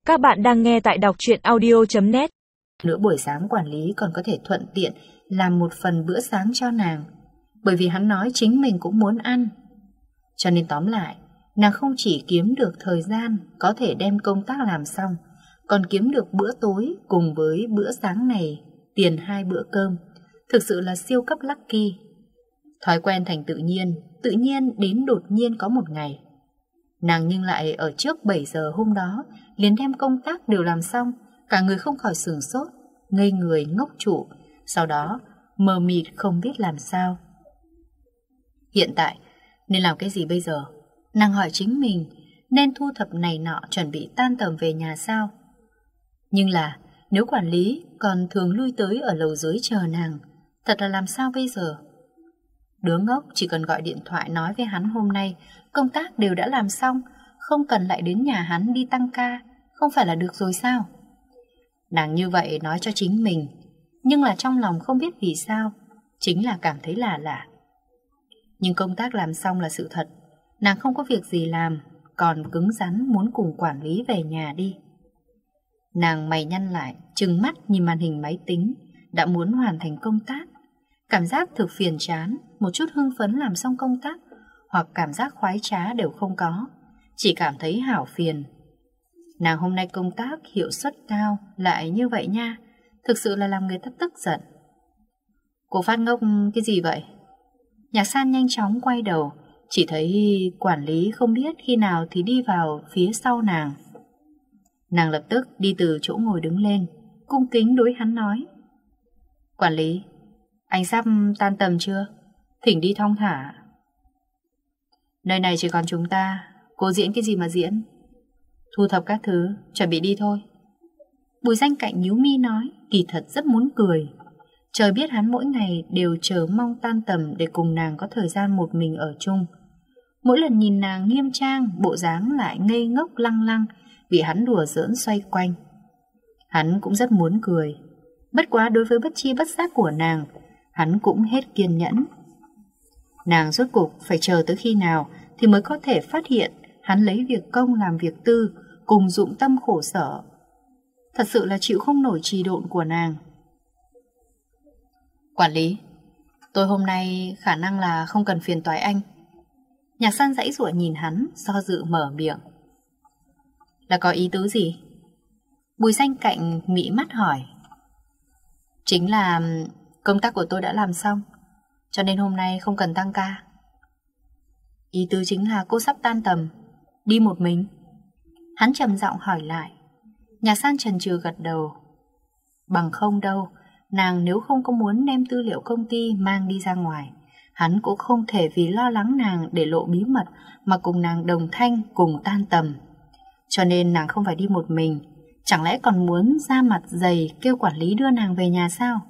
Các bạn đang nghe tại đọc truyện audio.net. Nửa buổi sáng quản lý còn có thể thuận tiện làm một phần bữa sáng cho nàng, bởi vì hắn nói chính mình cũng muốn ăn. Cho nên tóm lại, nàng không chỉ kiếm được thời gian có thể đem công tác làm xong, còn kiếm được bữa tối cùng với bữa sáng này, tiền 2 bữa cơm. Thực sự là siêu cấp lucky. Thói quen thành tự nhiên đến đột nhiên có một ngày. Nàng nhưng lại ở trước 7 giờ hôm đó liền đem công tác đều làm xong. Cả người không khỏi sửng sốt, ngây người ngốc trụ. Sau đó mờ mịt không biết làm sao. Hiện tại nên làm cái gì bây giờ? Nàng hỏi chính mình, nên thu thập này nọ chuẩn bị tan tầm về nhà sao? Nhưng là nếu quản lý còn thường lui tới ở lầu dưới chờ nàng, thật là làm sao bây giờ? Đứa ngốc chỉ cần gọi điện thoại nói với hắn hôm nay công tác đều đã làm xong, không cần lại đến nhà hắn đi tăng ca, không phải là được rồi sao? Nàng như vậy nói cho chính mình, nhưng là trong lòng không biết vì sao, chính là cảm thấy lạ lạ. Nhưng công tác làm xong là sự thật, nàng không có việc gì làm, còn cứng rắn muốn cùng quản lý về nhà đi. Nàng mày nhăn lại, trừng mắt nhìn màn hình máy tính, đã muốn hoàn thành công tác. Cảm giác thực phiền chán, một chút hưng phấn làm xong công tác, hoặc cảm giác khoái trá đều không có, chỉ cảm thấy hảo phiền. Nàng hôm nay công tác hiệu suất cao lại như vậy nha, thực sự là làm người ta tức giận. Cô phát ngốc cái gì vậy? Nhạc San nhanh chóng quay đầu, chỉ thấy quản lý không biết khi nào thì đi vào phía sau nàng. Nàng lập tức đi từ chỗ ngồi đứng lên, cung kính đối hắn nói: Quản lý, anh sắp tan tầm chưa? Thỉnh đi thong thả. Nơi này chỉ còn chúng ta, cô diễn cái gì mà diễn? Thu thập các thứ, chuẩn bị đi thôi. Bùi Danh Cạnh nhíu mi nói, kỳ thật rất muốn cười. Trời biết hắn mỗi ngày đều chờ mong tan tầm để cùng nàng có thời gian một mình ở chung. Mỗi lần nhìn nàng nghiêm trang, bộ dáng lại ngây ngốc lăng lăng, bị hắn đùa giỡn xoay quanh. Hắn cũng rất muốn cười. Bất quá đối với bất chi bất giác của nàng, hắn cũng hết kiên nhẫn. Nàng rốt cục phải chờ tới khi nào thì mới có thể phát hiện hắn lấy việc công làm việc tư, cùng dụng tâm khổ sở. Thật sự là chịu không nổi trì độn của nàng. Quản lý, tôi hôm nay khả năng là không cần phiền toái anh. Nhạc San giãy giụa nhìn hắn, do dự mở miệng. Là có ý tứ gì? Bùi Danh Cạnh mị mắt hỏi. Chính là công tác của tôi đã làm xong, cho nên hôm nay không cần tăng ca. Ý tứ chính là cô sắp tan tầm, đi một mình? Hắn trầm giọng hỏi lại. Nhạc San chần chừ gật đầu. Bằng không đâu, nàng nếu không có muốn đem tư liệu công ty mang đi ra ngoài, hắn cũng không thể vì lo lắng nàng để lộ bí mật mà cùng nàng đồng thanh cùng tan tầm. Cho nên nàng không phải đi một mình. Chẳng lẽ còn muốn ra mặt dày kêu quản lý đưa nàng về nhà sao?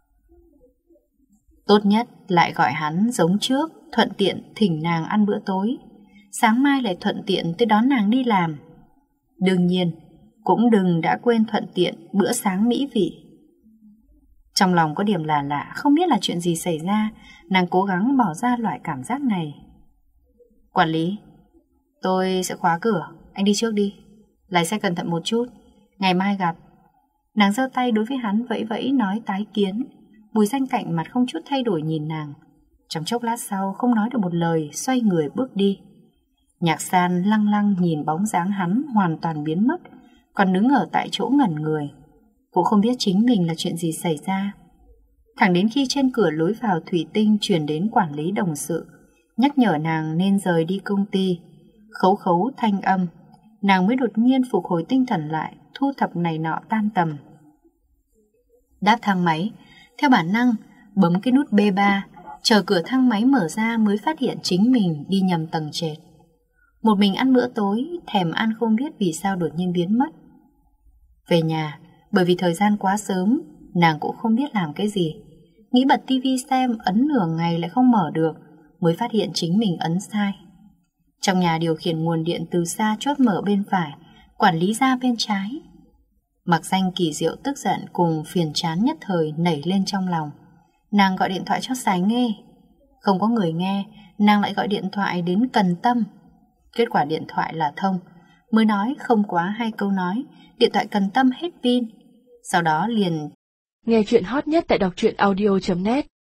Tốt nhất lại gọi hắn giống trước, thuận tiện thỉnh nàng ăn bữa tối, sáng mai lại thuận tiện tới đón nàng đi làm. Đương nhiên cũng đừng đã quên thuận tiện bữa sáng mỹ vị. Trong lòng có điểm là lạ, không biết là chuyện gì xảy ra. Nàng cố gắng bỏ ra loại cảm giác này. Quản lý, tôi sẽ khóa cửa, anh đi trước đi. Lái xe cẩn thận một chút, ngày mai gặp. Nàng giơ tay đối với hắn vẫy vẫy nói tái kiến. Bùi Danh Cạnh mặt không chút thay đổi nhìn nàng. Trong chốc lát sau không nói được một lời, xoay người bước đi. Nhạc San lăng lăng nhìn bóng dáng hắn hoàn toàn biến mất, còn đứng ở tại chỗ ngẩn người. Cũng không biết chính mình là chuyện gì xảy ra. Thẳng đến khi trên cửa lối vào thủy tinh truyền đến quản lý đồng sự, nhắc nhở nàng nên rời đi công ty, khấu khấu thanh âm, nàng mới đột nhiên phục hồi tinh thần lại, thu thập này nọ tan tầm. Đáp thang máy, theo bản năng bấm cái nút B3, chờ cửa thang máy mở ra mới phát hiện chính mình đi nhầm tầng trệt. Một mình ăn bữa tối, thèm ăn không biết vì sao đột nhiên biến mất. Về nhà, bởi vì thời gian quá sớm, nàng cũng không biết làm cái gì. Nghĩ bật tivi xem, ấn nửa ngày lại không mở được, mới phát hiện chính mình ấn sai. Trong nhà điều khiển nguồn điện từ xa chốt mở bên phải, quản lý ra bên trái. Mặc danh kỳ diệu tức giận cùng phiền chán nhất thời nảy lên trong lòng. Nàng gọi điện thoại cho Sái nghe. Không có người nghe, nàng lại gọi điện thoại đến Cần Tâm. Kết quả điện thoại là thông. Mới nói không quá 2 câu nói, điện thoại Cần Tâm hết pin. Sau đó liền nghe chuyện hot nhất tại đọc truyện audio.net.